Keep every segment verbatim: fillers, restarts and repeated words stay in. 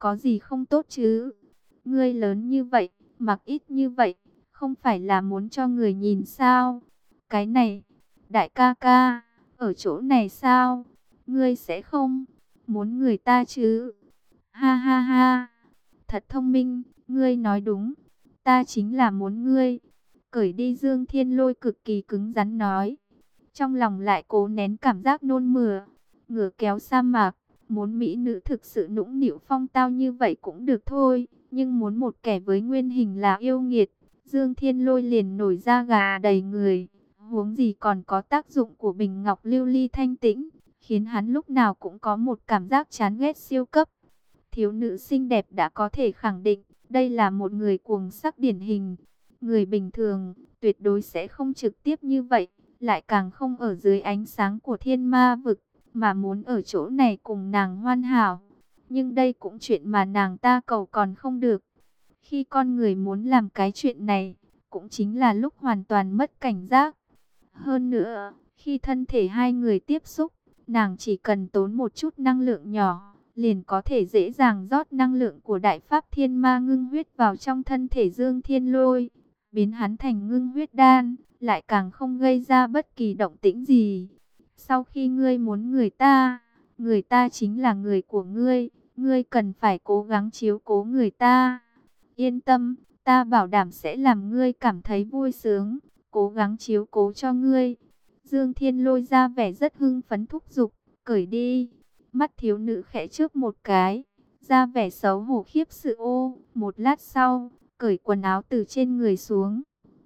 có gì không tốt chứ? Ngươi lớn như vậy, mặc ít như vậy, không phải là muốn cho người nhìn sao? Cái này, đại ca ca, ở chỗ này sao? Ngươi sẽ không muốn người ta chứ? Ha ha ha, thật thông minh, ngươi nói đúng, ta chính là muốn ngươi. Cởi đi, Dương Thiên Lôi cực kỳ cứng rắn nói. Trong lòng lại cố nén cảm giác nôn mửa. Ngửa kéo sa mạc, muốn mỹ nữ thực sự nũng nịu phong tao như vậy cũng được thôi. Nhưng muốn một kẻ với nguyên hình là yêu nghiệt, Dương Thiên Lôi liền nổi da gà đầy người. Huống gì còn có tác dụng của bình ngọc lưu ly thanh tĩnh, khiến hắn lúc nào cũng có một cảm giác chán ghét siêu cấp. Thiếu nữ xinh đẹp đã có thể khẳng định, đây là một người cuồng sắc điển hình. Người bình thường, tuyệt đối sẽ không trực tiếp như vậy, lại càng không ở dưới ánh sáng của thiên ma vực, mà muốn ở chỗ này cùng nàng hoàn hảo. Nhưng đây cũng chuyện mà nàng ta cầu còn không được. Khi con người muốn làm cái chuyện này, cũng chính là lúc hoàn toàn mất cảnh giác. Hơn nữa, khi thân thể hai người tiếp xúc, nàng chỉ cần tốn một chút năng lượng nhỏ, liền có thể dễ dàng rót năng lượng của Đại Pháp Thiên Ma ngưng huyết vào trong thân thể Dương Thiên Lôi, biến hắn thành ngưng huyết đan, lại càng không gây ra bất kỳ động tĩnh gì. Sau khi ngươi muốn người ta, người ta chính là người của ngươi, ngươi cần phải cố gắng chiếu cố người ta. Yên tâm, ta bảo đảm sẽ làm ngươi cảm thấy vui sướng, cố gắng chiếu cố cho ngươi. Dương Thiên Lôi ra vẻ rất hưng phấn thúc giục, cởi đi. Mắt thiếu nữ khẽ chớp một cái, ra vẻ xấu hổ khiếp sự ô. Một lát sau, cởi quần áo từ trên người xuống.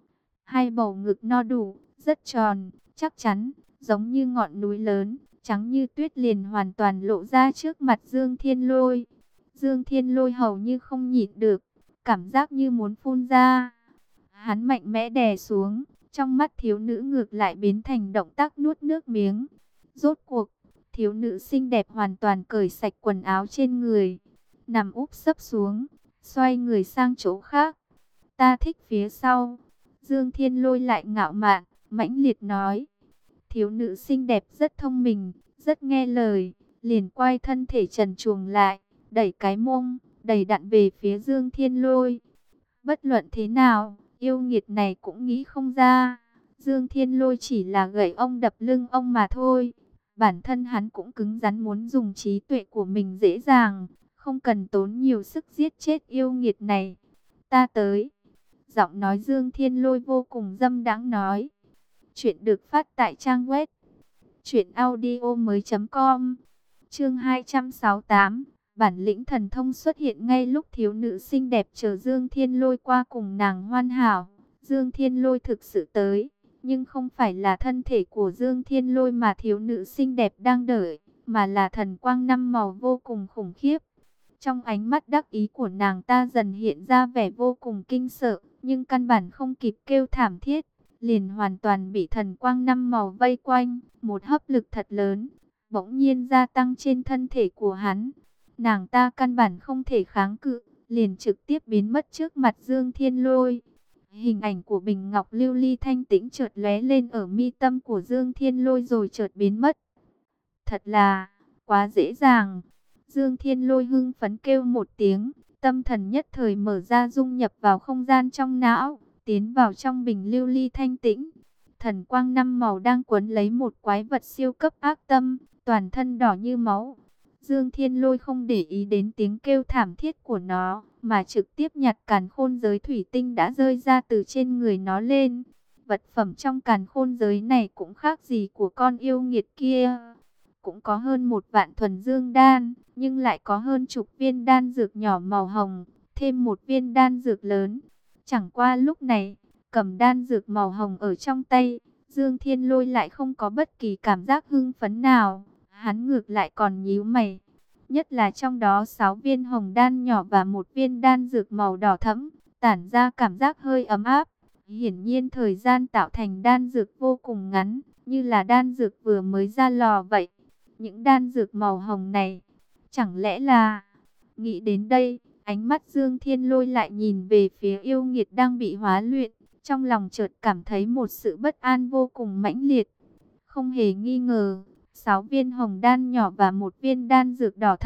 Hai bầu ngực no đủ, rất tròn, chắc chắn, giống như ngọn núi lớn, trắng như tuyết liền hoàn toàn lộ ra trước mặt Dương Thiên Lôi. Dương Thiên Lôi hầu như không nhịn được, cảm giác như muốn phun ra. Hắn mạnh mẽ đè xuống, trong mắt thiếu nữ ngược lại biến thành động tác nuốt nước miếng. Rốt cuộc, thiếu nữ xinh đẹp hoàn toàn cởi sạch quần áo trên người, nằm úp sấp xuống, xoay người sang chỗ khác. Ta thích phía sau. Dương Thiên Lôi lại ngạo mạn, mãnh liệt nói. Thiếu nữ xinh đẹp rất thông minh, rất nghe lời, liền quay thân thể trần truồng lại, đẩy cái mông, đầy đặn về phía Dương Thiên Lôi. Bất luận thế nào, yêu nghiệt này cũng nghĩ không ra, Dương Thiên Lôi chỉ là gậy ông đập lưng ông mà thôi. Bản thân hắn cũng cứng rắn muốn dùng trí tuệ của mình dễ dàng, không cần tốn nhiều sức giết chết yêu nghiệt này. Ta tới. Giọng nói Dương Thiên Lôi vô cùng dâm đãng nói. Chuyện được phát tại trang web truyện audio mới chấm com. Chương hai trăm sáu mươi tám. Bản lĩnh thần thông xuất hiện ngay lúc thiếu nữ xinh đẹp chờ Dương Thiên Lôi qua cùng nàng hoàn hảo. Dương Thiên Lôi thực sự tới, nhưng không phải là thân thể của Dương Thiên Lôi mà thiếu nữ xinh đẹp đang đợi, mà là thần quang năm màu vô cùng khủng khiếp. Trong ánh mắt đắc ý của nàng ta dần hiện ra vẻ vô cùng kinh sợ, nhưng căn bản không kịp kêu thảm thiết, liền hoàn toàn bị thần quang năm màu vây quanh. Một hấp lực thật lớn bỗng nhiên gia tăng trên thân thể của hắn. Nàng ta căn bản không thể kháng cự, liền trực tiếp biến mất trước mặt Dương Thiên Lôi. Hình ảnh của bình ngọc lưu ly thanh tĩnh chợt lóe lên ở mi tâm của Dương Thiên Lôi rồi chợt biến mất. Thật là quá dễ dàng. Dương Thiên Lôi hưng phấn kêu một tiếng, tâm thần nhất thời mở ra, dung nhập vào không gian trong não, tiến vào trong bình lưu ly thanh tĩnh. Thần quang năm màu đang quấn lấy một quái vật siêu cấp ác tâm, toàn thân đỏ như máu. Dương Thiên Lôi không để ý đến tiếng kêu thảm thiết của nó, mà trực tiếp nhặt càn khôn giới thủy tinh đã rơi ra từ trên người nó lên. Vật phẩm trong càn khôn giới này cũng khác gì của con yêu nghiệt kia. Cũng có hơn một vạn thuần dương đan, nhưng lại có hơn chục viên đan dược nhỏ màu hồng, thêm một viên đan dược lớn. Chẳng qua lúc này, cầm đan dược màu hồng ở trong tay, Dương Thiên Lôi lại không có bất kỳ cảm giác hưng phấn nào. Hắn ngược lại còn nhíu mày. Nhất là trong đó sáu viên hồng đan nhỏ và một viên đan dược màu đỏ thẫm, tản ra cảm giác hơi ấm áp. Hiển nhiên thời gian tạo thành đan dược vô cùng ngắn, như là đan dược vừa mới ra lò vậy. Những đan dược màu hồng này, chẳng lẽ là... Nghĩ đến đây, ánh mắt Dương Thiên Lôi lại nhìn về phía yêu nghiệt đang bị hóa luyện. Trong lòng chợt cảm thấy một sự bất an vô cùng mãnh liệt. Không hề nghi ngờ, sáu viên hồng đan nhỏ và một viên đan dược đỏ thẫm,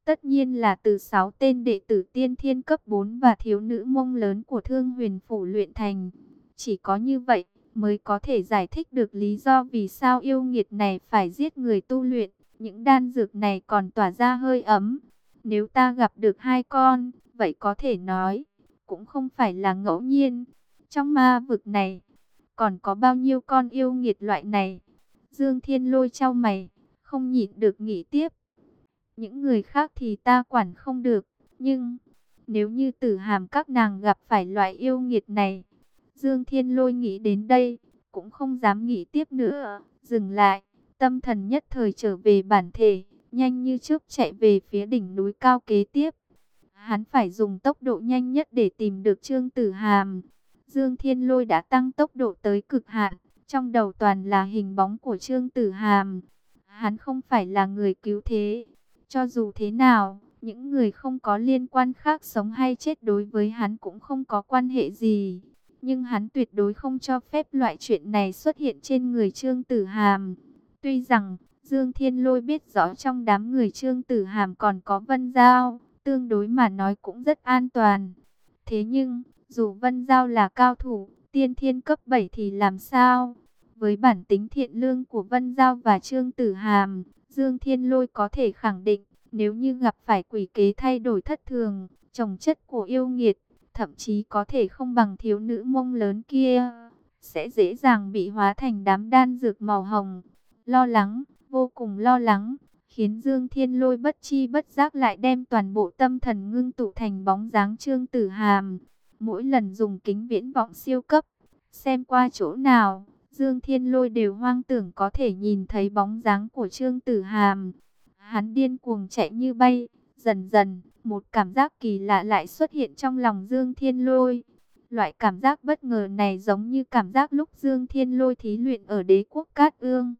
tất nhiên là từ sáu tên đệ tử tiên thiên cấp bốn và thiếu nữ mông lớn của Thương Huyền Phủ luyện thành. Chỉ có như vậy mới có thể giải thích được lý do vì sao yêu nghiệt này phải giết người tu luyện. Những đan dược này còn tỏa ra hơi ấm. Nếu ta gặp được hai con, vậy có thể nói, cũng không phải là ngẫu nhiên. Trong ma vực này, còn có bao nhiêu con yêu nghiệt loại này? Dương Thiên Lôi chau mày, không nhịn được nghĩ tiếp. Những người khác thì ta quản không được, nhưng nếu như Tử Hàm các nàng gặp phải loại yêu nghiệt này, Dương Thiên Lôi nghĩ đến đây, cũng không dám nghĩ tiếp nữa, dừng lại, tâm thần nhất thời trở về bản thể, nhanh như chớp chạy về phía đỉnh núi cao kế tiếp. Hắn phải dùng tốc độ nhanh nhất để tìm được Trương Tử Hàm. Dương Thiên Lôi đã tăng tốc độ tới cực hạn, trong đầu toàn là hình bóng của Trương Tử Hàm. Hắn không phải là người cứu thế. Cho dù thế nào, những người không có liên quan khác sống hay chết đối với hắn cũng không có quan hệ gì. Nhưng hắn tuyệt đối không cho phép loại chuyện này xuất hiện trên người Trương Tử Hàm. Tuy rằng, Dương Thiên Lôi biết rõ trong đám người Trương Tử Hàm còn có Vân Giao, tương đối mà nói cũng rất an toàn. Thế nhưng, dù Vân Giao là cao thủ, tiên thiên cấp bảy thì làm sao? Với bản tính thiện lương của Vân Giao và Trương Tử Hàm, Dương Thiên Lôi có thể khẳng định, nếu như gặp phải quỷ kế thay đổi thất thường, chồng chất của yêu nghiệt, thậm chí có thể không bằng thiếu nữ mông lớn kia, sẽ dễ dàng bị hóa thành đám đan dược màu hồng. Lo lắng, vô cùng lo lắng, khiến Dương Thiên Lôi bất chi bất giác lại đem toàn bộ tâm thần ngưng tụ thành bóng dáng Trương Tử Hàm. Mỗi lần dùng kính viễn vọng siêu cấp, xem qua chỗ nào, Dương Thiên Lôi đều hoang tưởng có thể nhìn thấy bóng dáng của Trương Tử Hàm. Hắn điên cuồng chạy như bay, dần dần, một cảm giác kỳ lạ lại xuất hiện trong lòng Dương Thiên Lôi. Loại cảm giác bất ngờ này giống như cảm giác lúc Dương Thiên Lôi thí luyện ở đế quốc Cát Ương.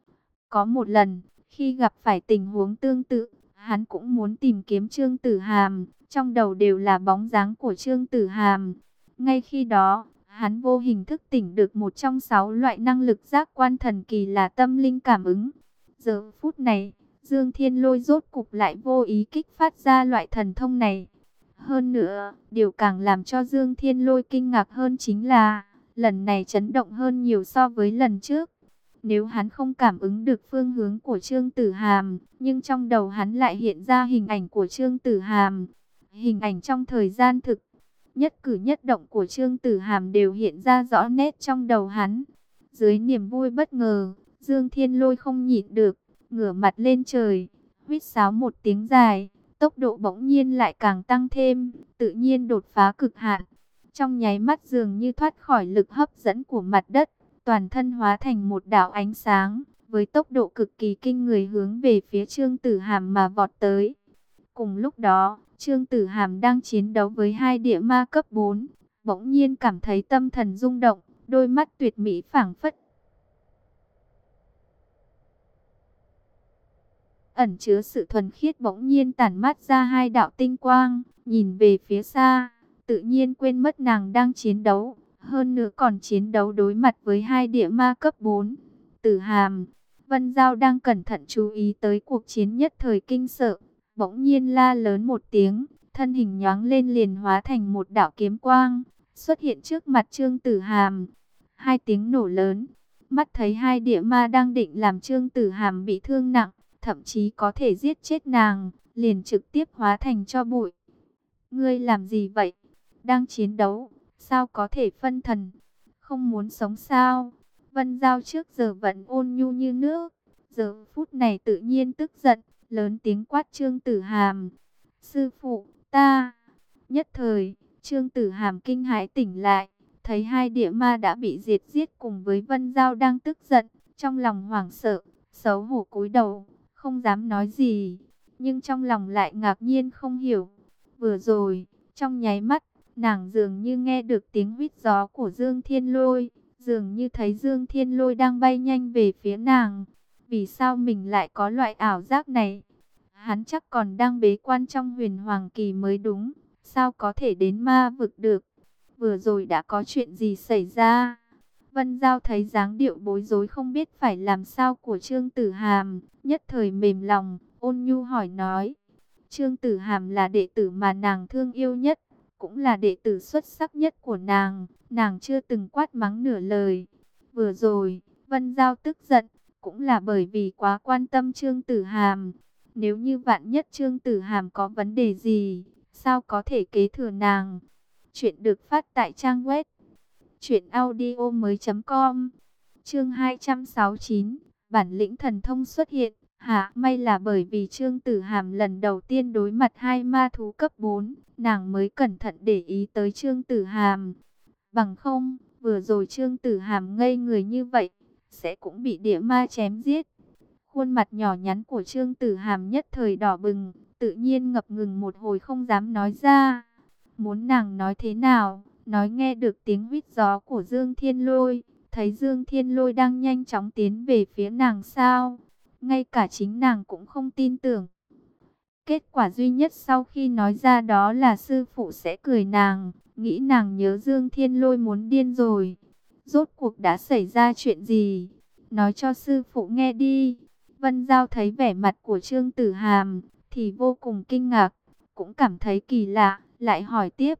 Có một lần, khi gặp phải tình huống tương tự, hắn cũng muốn tìm kiếm Trương Tử Hàm, trong đầu đều là bóng dáng của Trương Tử Hàm. Ngay khi đó, hắn vô hình thức tỉnh được một trong sáu loại năng lực giác quan thần kỳ là tâm linh cảm ứng. Giờ phút này, Dương Thiên Lôi rốt cục lại vô ý kích phát ra loại thần thông này. Hơn nữa, điều càng làm cho Dương Thiên Lôi kinh ngạc hơn chính là, lần này chấn động hơn nhiều so với lần trước. Nếu hắn không cảm ứng được phương hướng của Trương Tử Hàm, nhưng trong đầu hắn lại hiện ra hình ảnh của Trương Tử Hàm. Hình ảnh trong thời gian thực, nhất cử nhất động của Trương Tử Hàm đều hiện ra rõ nét trong đầu hắn. Dưới niềm vui bất ngờ, Dương Thiên Lôi không nhịn được, ngửa mặt lên trời, huýt sáo một tiếng dài, tốc độ bỗng nhiên lại càng tăng thêm, tự nhiên đột phá cực hạn. Trong nháy mắt dường như thoát khỏi lực hấp dẫn của mặt đất, toàn thân hóa thành một đạo ánh sáng, với tốc độ cực kỳ kinh người hướng về phía Trương Tử Hàm mà vọt tới. Cùng lúc đó, Trương Tử Hàm đang chiến đấu với hai địa ma cấp bốn, bỗng nhiên cảm thấy tâm thần rung động, đôi mắt tuyệt mỹ phảng phất ẩn chứa sự thuần khiết, bỗng nhiên tản mát ra hai đạo tinh quang, nhìn về phía xa, tự nhiên quên mất nàng đang chiến đấu, hơn nữa còn chiến đấu đối mặt với hai địa ma cấp bốn. Tử Hàm, Vân Giao đang cẩn thận chú ý tới cuộc chiến, nhất thời kinh sợ, bỗng nhiên la lớn một tiếng, thân hình nhoáng lên liền hóa thành một đạo kiếm quang, xuất hiện trước mặt Trương Tử Hàm. Hai tiếng nổ lớn, mắt thấy hai địa ma đang định làm Trương Tử Hàm bị thương nặng, thậm chí có thể giết chết nàng, liền trực tiếp hóa thành tro bụi. Ngươi làm gì vậy? Đang chiến đấu, sao có thể phân thần? Không muốn sống sao? Vân Giao trước giờ vẫn ôn nhu như nước, giờ phút này tự nhiên tức giận, lớn tiếng quát Trương Tử Hàm. Sư phụ, ta! Nhất thời, Trương Tử Hàm kinh hãi tỉnh lại, thấy hai địa ma đã bị diệt giết cùng với Vân Giao đang tức giận, trong lòng hoảng sợ, xấu hổ cúi đầu, không dám nói gì, nhưng trong lòng lại ngạc nhiên không hiểu. Vừa rồi, trong nháy mắt, nàng dường như nghe được tiếng huýt gió của Dương Thiên Lôi, dường như thấy Dương Thiên Lôi đang bay nhanh về phía nàng. Vì sao mình lại có loại ảo giác này? Hắn chắc còn đang bế quan trong Huyền Hoàng Kỳ mới đúng, sao có thể đến ma vực được? Vừa rồi đã có chuyện gì xảy ra? Vân Giao thấy dáng điệu bối rối không biết phải làm sao của Trương Tử Hàm, nhất thời mềm lòng, ôn nhu hỏi nói. Trương Tử Hàm là đệ tử mà nàng thương yêu nhất, cũng là đệ tử xuất sắc nhất của nàng. Nàng chưa từng quát mắng nửa lời. Vừa rồi, Vân Giao tức giận, cũng là bởi vì quá quan tâm Trương Tử Hàm. Nếu như vạn nhất Trương Tử Hàm có vấn đề gì, sao có thể kế thừa nàng? Chuyện được phát tại trang web truyện audio mới chấm com. Chương hai trăm sáu mươi chín, bản lĩnh thần thông xuất hiện. Hả, may là bởi vì Trương Tử Hàm lần đầu tiên đối mặt hai ma thú cấp bốn, nàng mới cẩn thận để ý tới Trương Tử Hàm. Bằng không, vừa rồi Trương Tử Hàm ngây người như vậy, sẽ cũng bị địa ma chém giết. Khuôn mặt nhỏ nhắn của Trương Tử Hàm nhất thời đỏ bừng, tự nhiên ngập ngừng một hồi không dám nói ra. Muốn nàng nói thế nào, nói nghe được tiếng huýt gió của Dương Thiên Lôi, thấy Dương Thiên Lôi đang nhanh chóng tiến về phía nàng sao? Ngay cả chính nàng cũng không tin tưởng. Kết quả duy nhất sau khi nói ra đó là sư phụ sẽ cười nàng, nghĩ nàng nhớ Dương Thiên Lôi muốn điên rồi. Rốt cuộc đã xảy ra chuyện gì? Nói cho sư phụ nghe đi. Vân Giao thấy vẻ mặt của Trương Tử Hàm thì vô cùng kinh ngạc, cũng cảm thấy kỳ lạ, lại hỏi tiếp.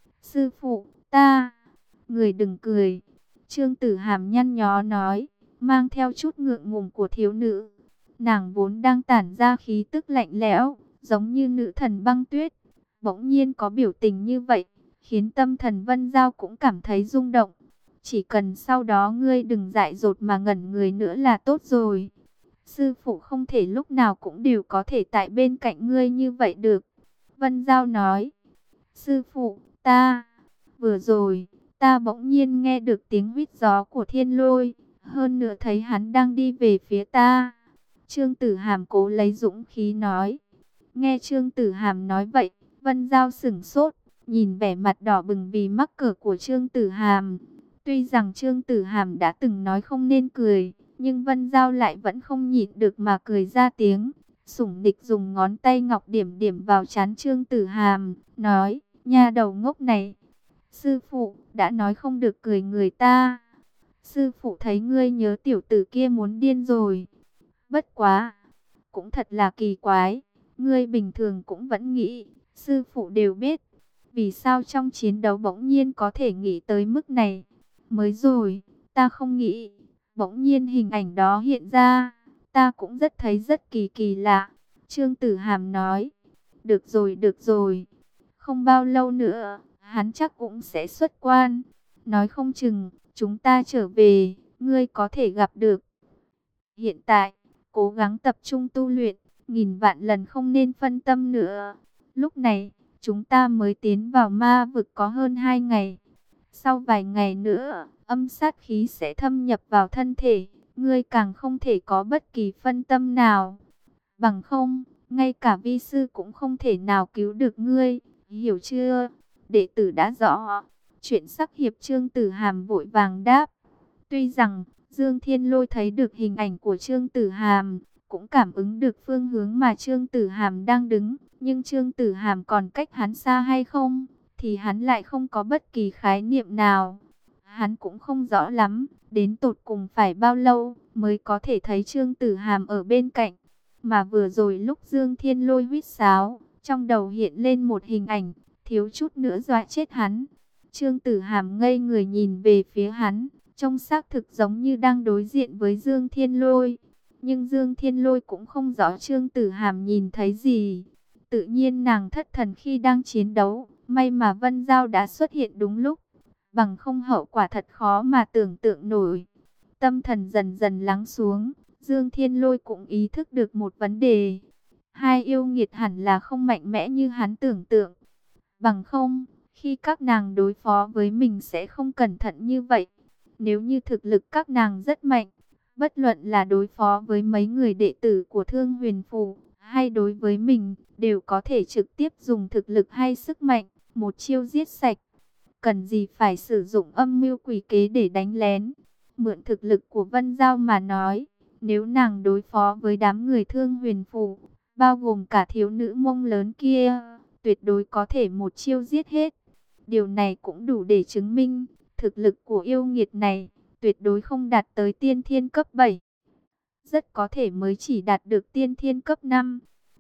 Sư phụ, ta... Người đừng cười. Trương Tử Hàm nhăn nhó nói, mang theo chút ngượng ngùng của thiếu nữ. Nàng vốn đang tản ra khí tức lạnh lẽo, giống như nữ thần băng tuyết. Bỗng nhiên có biểu tình như vậy, khiến tâm thần Vân Giao cũng cảm thấy rung động. Chỉ cần sau đó ngươi đừng dại dột mà ngẩn người nữa là tốt rồi. Sư phụ không thể lúc nào cũng đều có thể tại bên cạnh ngươi như vậy được. Vân Giao nói, sư phụ, ta, vừa rồi, ta bỗng nhiên nghe được tiếng huýt gió của Thiên Lôi, hơn nữa thấy hắn đang đi về phía ta. Trương Tử Hàm cố lấy dũng khí nói. Nghe Trương Tử Hàm nói vậy, Vân Giao sửng sốt, nhìn vẻ mặt đỏ bừng vì mắc cỡ của Trương Tử Hàm. Tuy rằng Trương Tử Hàm đã từng nói không nên cười, nhưng Vân Giao lại vẫn không nhịn được mà cười ra tiếng. Sủng nịch dùng ngón tay ngọc điểm điểm vào trán Trương Tử Hàm, nói, nha đầu ngốc này, sư phụ đã nói không được cười người ta. Sư phụ thấy ngươi nhớ tiểu tử kia muốn điên rồi. Bất quá, cũng thật là kỳ quái, ngươi bình thường cũng vẫn nghĩ, sư phụ đều biết, vì sao trong chiến đấu bỗng nhiên có thể nghĩ tới mức này. Mới rồi, ta không nghĩ, bỗng nhiên hình ảnh đó hiện ra, ta cũng rất thấy rất kỳ kỳ lạ. Trương Tử Hàm nói, được rồi được rồi, không bao lâu nữa, hắn chắc cũng sẽ xuất quan, nói không chừng, chúng ta trở về, ngươi có thể gặp được. Hiện tại, cố gắng tập trung tu luyện, nghìn vạn lần không nên phân tâm nữa. Lúc này, chúng ta mới tiến vào ma vực có hơn hai ngày. Sau vài ngày nữa, âm sát khí sẽ thâm nhập vào thân thể, ngươi càng không thể có bất kỳ phân tâm nào. Bằng không, ngay cả vi sư cũng không thể nào cứu được ngươi, hiểu chưa? Đệ tử đã rõ. Chuyện sắc hiệp Trương Tử Hàm vội vàng đáp. Tuy rằng, Dương Thiên Lôi thấy được hình ảnh của Trương Tử Hàm, cũng cảm ứng được phương hướng mà Trương Tử Hàm đang đứng, nhưng Trương Tử Hàm còn cách hắn xa hay không, thì hắn lại không có bất kỳ khái niệm nào. Hắn cũng không rõ lắm, đến tột cùng phải bao lâu mới có thể thấy Trương Tử Hàm ở bên cạnh. Mà vừa rồi lúc Dương Thiên Lôi huýt sáo, trong đầu hiện lên một hình ảnh, thiếu chút nữa dọa chết hắn. Trương Tử Hàm ngây người nhìn về phía hắn, trông xác thực giống như đang đối diện với Dương Thiên Lôi. Nhưng Dương Thiên Lôi cũng không rõ Trương Tử Hàm nhìn thấy gì. Tự nhiên nàng thất thần khi đang chiến đấu, may mà Vân Giao đã xuất hiện đúng lúc. Bằng không hậu quả thật khó mà tưởng tượng nổi. Tâm thần dần dần lắng xuống, Dương Thiên Lôi cũng ý thức được một vấn đề. Hai yêu nghiệt hẳn là không mạnh mẽ như hắn tưởng tượng. Bằng không, khi các nàng đối phó với mình sẽ không cẩn thận như vậy. Nếu như thực lực các nàng rất mạnh, bất luận là đối phó với mấy người đệ tử của Thương Huyền Phù, hay đối với mình, đều có thể trực tiếp dùng thực lực hay sức mạnh, một chiêu giết sạch. Cần gì phải sử dụng âm mưu quỷ kế để đánh lén. Mượn thực lực của Vân Giao mà nói, nếu nàng đối phó với đám người Thương Huyền Phù, bao gồm cả thiếu nữ mông lớn kia, tuyệt đối có thể một chiêu giết hết. Điều này cũng đủ để chứng minh, thực lực của yêu nghiệt này, tuyệt đối không đạt tới tiên thiên cấp bảy. Rất có thể mới chỉ đạt được tiên thiên cấp năm.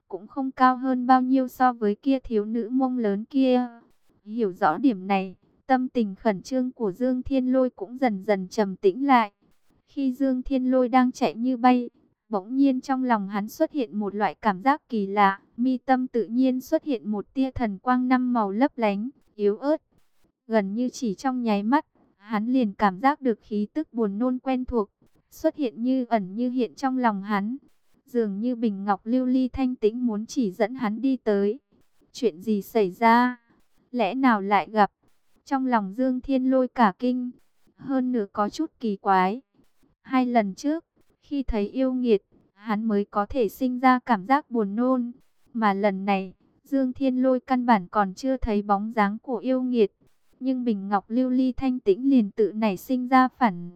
cũng không cao hơn bao nhiêu so với kia thiếu nữ mông lớn kia. Hiểu rõ điểm này, tâm tình khẩn trương của Dương Thiên Lôi cũng dần dần trầm tĩnh lại. Khi Dương Thiên Lôi đang chạy như bay, bỗng nhiên trong lòng hắn xuất hiện một loại cảm giác kỳ lạ, mi tâm tự nhiên xuất hiện một tia thần quang năm màu lấp lánh, yếu ớt. Gần như chỉ trong nháy mắt, hắn liền cảm giác được khí tức buồn nôn quen thuộc, xuất hiện như ẩn như hiện trong lòng hắn. Dường như bình ngọc lưu ly thanh tĩnh muốn chỉ dẫn hắn đi tới. Chuyện gì xảy ra? Lẽ nào lại gặp? Trong lòng Dương Thiên Lôi cả kinh, hơn nữa có chút kỳ quái. Hai lần trước, khi thấy yêu nghiệt, hắn mới có thể sinh ra cảm giác buồn nôn. Mà lần này, Dương Thiên Lôi căn bản còn chưa thấy bóng dáng của yêu nghiệt. Nhưng bình ngọc lưu ly thanh tĩnh liền tự nảy sinh ra phản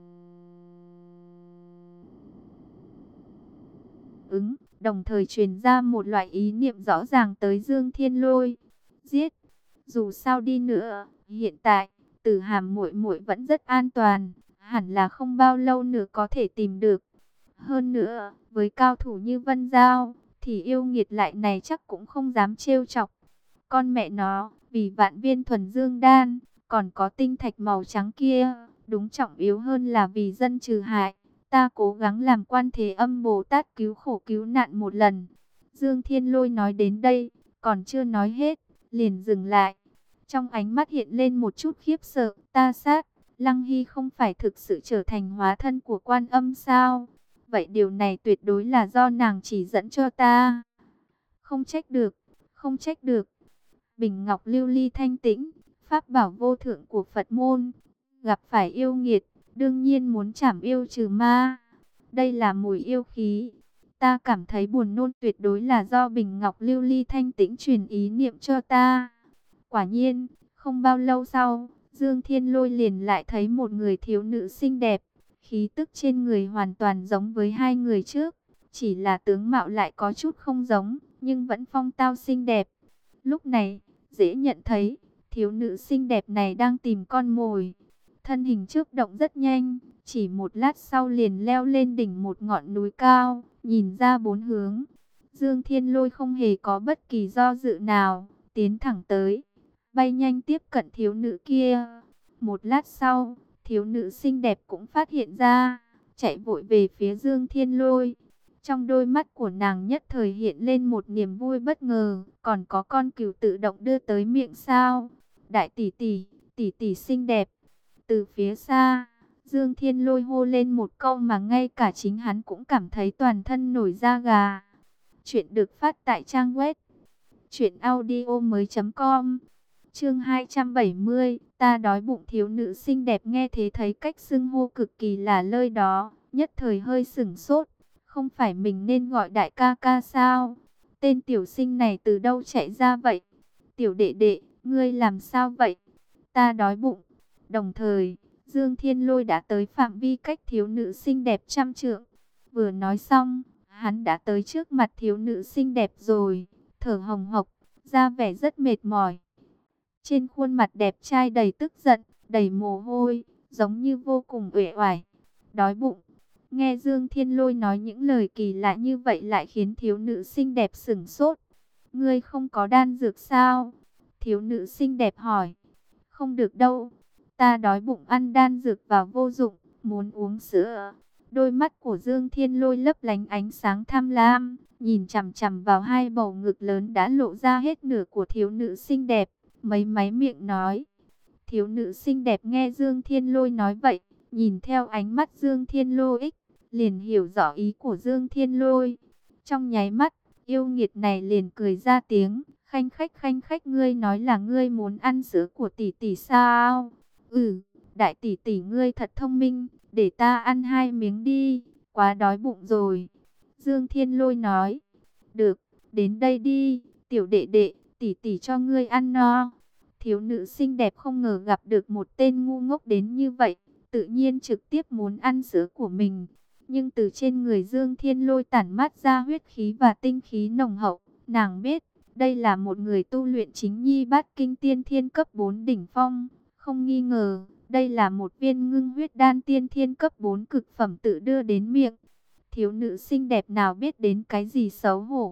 ứng, đồng thời truyền ra một loại ý niệm rõ ràng tới Dương Thiên Lôi. Giết! Dù sao đi nữa, hiện tại, Tử Hàm muội muội vẫn rất an toàn, hẳn là không bao lâu nữa có thể tìm được. Hơn nữa, với cao thủ như Vân Giao, thì yêu nghiệt lại này chắc cũng không dám trêu chọc. Con mẹ nó, vì vạn viên thuần dương đan, còn có tinh thạch màu trắng kia, đúng trọng yếu hơn là vì dân trừ hại. Ta cố gắng làm Quan Thế Âm Bồ Tát cứu khổ cứu nạn một lần. Dương Thiên Lôi nói đến đây, còn chưa nói hết, liền dừng lại. Trong ánh mắt hiện lên một chút khiếp sợ, ta sát, Lăng Hy không phải thực sự trở thành hóa thân của Quan Âm sao? Vậy điều này tuyệt đối là do nàng chỉ dẫn cho ta. Không trách được, không trách được. Bình ngọc lưu ly thanh tĩnh, pháp bảo vô thượng của Phật môn, gặp phải yêu nghiệt, đương nhiên muốn trảm yêu trừ ma. Đây là mùi yêu khí. Ta cảm thấy buồn nôn tuyệt đối là do bình ngọc lưu ly thanh tĩnh truyền ý niệm cho ta. Quả nhiên, không bao lâu sau, Dương Thiên Lôi liền lại thấy một người thiếu nữ xinh đẹp. Khí tức trên người hoàn toàn giống với hai người trước. Chỉ là tướng mạo lại có chút không giống, nhưng vẫn phong tao xinh đẹp. Lúc này, dễ nhận thấy, thiếu nữ xinh đẹp này đang tìm con mồi. Thân hình chớp động rất nhanh, chỉ một lát sau liền leo lên đỉnh một ngọn núi cao, nhìn ra bốn hướng. Dương Thiên Lôi không hề có bất kỳ do dự nào, tiến thẳng tới, bay nhanh tiếp cận thiếu nữ kia. Một lát sau, thiếu nữ xinh đẹp cũng phát hiện ra, chạy vội về phía Dương Thiên Lôi. Trong đôi mắt của nàng nhất thời hiện lên một niềm vui bất ngờ, còn có con cừu tự động đưa tới miệng sao? Đại tỷ tỷ, tỷ tỷ xinh đẹp. Từ phía xa, Dương Thiên Lôi hô lên một câu mà ngay cả chính hắn cũng cảm thấy toàn thân nổi da gà. Chuyện được phát tại trang web truyện audio mới chấm com. Chương hai trăm bảy mươi, ta đói bụng. Thiếu nữ xinh đẹp nghe thế thấy cách xưng hô cực kỳ là lơi đó, nhất thời hơi sửng sốt. Không phải mình nên gọi đại ca ca sao? Tên tiểu sinh này từ đâu chạy ra vậy? Tiểu đệ đệ, ngươi làm sao vậy? Ta đói bụng. Đồng thời, Dương Thiên Lôi đã tới phạm vi cách thiếu nữ xinh đẹp trăm trượng. Vừa nói xong, hắn đã tới trước mặt thiếu nữ xinh đẹp rồi, thở hồng hộc, ra vẻ rất mệt mỏi. Trên khuôn mặt đẹp trai đầy tức giận, đầy mồ hôi, giống như vô cùng uể oải. Đói bụng. Nghe Dương Thiên Lôi nói những lời kỳ lạ như vậy lại khiến thiếu nữ xinh đẹp sửng sốt. Ngươi không có đan dược sao? Thiếu nữ xinh đẹp hỏi. Không được đâu. Ta đói bụng, ăn đan dược vào vô dụng, muốn uống sữa. Đôi mắt của Dương Thiên Lôi lấp lánh ánh sáng tham lam, nhìn chằm chằm vào hai bầu ngực lớn đã lộ ra hết nửa của thiếu nữ xinh đẹp, mấy máy miệng nói. Thiếu nữ xinh đẹp nghe Dương Thiên Lôi nói vậy, nhìn theo ánh mắt Dương Thiên Lôi, liền hiểu rõ ý của Dương Thiên Lôi. Trong nháy mắt, yêu nghiệt này liền cười ra tiếng, khanh khách khanh khách, ngươi nói là ngươi muốn ăn sữa của tỷ tỷ sao? Ừ, đại tỷ tỷ ngươi thật thông minh, để ta ăn hai miếng đi, quá đói bụng rồi. Dương Thiên Lôi nói, được, đến đây đi, tiểu đệ đệ, tỷ tỷ cho ngươi ăn no. Thiếu nữ xinh đẹp không ngờ gặp được một tên ngu ngốc đến như vậy, tự nhiên trực tiếp muốn ăn sữa của mình. Nhưng từ trên người Dương Thiên Lôi tản mát ra huyết khí và tinh khí nồng hậu, nàng biết, đây là một người tu luyện chính nhi bát kinh tiên thiên cấp bốn đỉnh phong. Không nghi ngờ, đây là một viên ngưng huyết đan tiên thiên cấp bốn cực phẩm tự đưa đến miệng. Thiếu nữ xinh đẹp nào biết đến cái gì xấu hổ.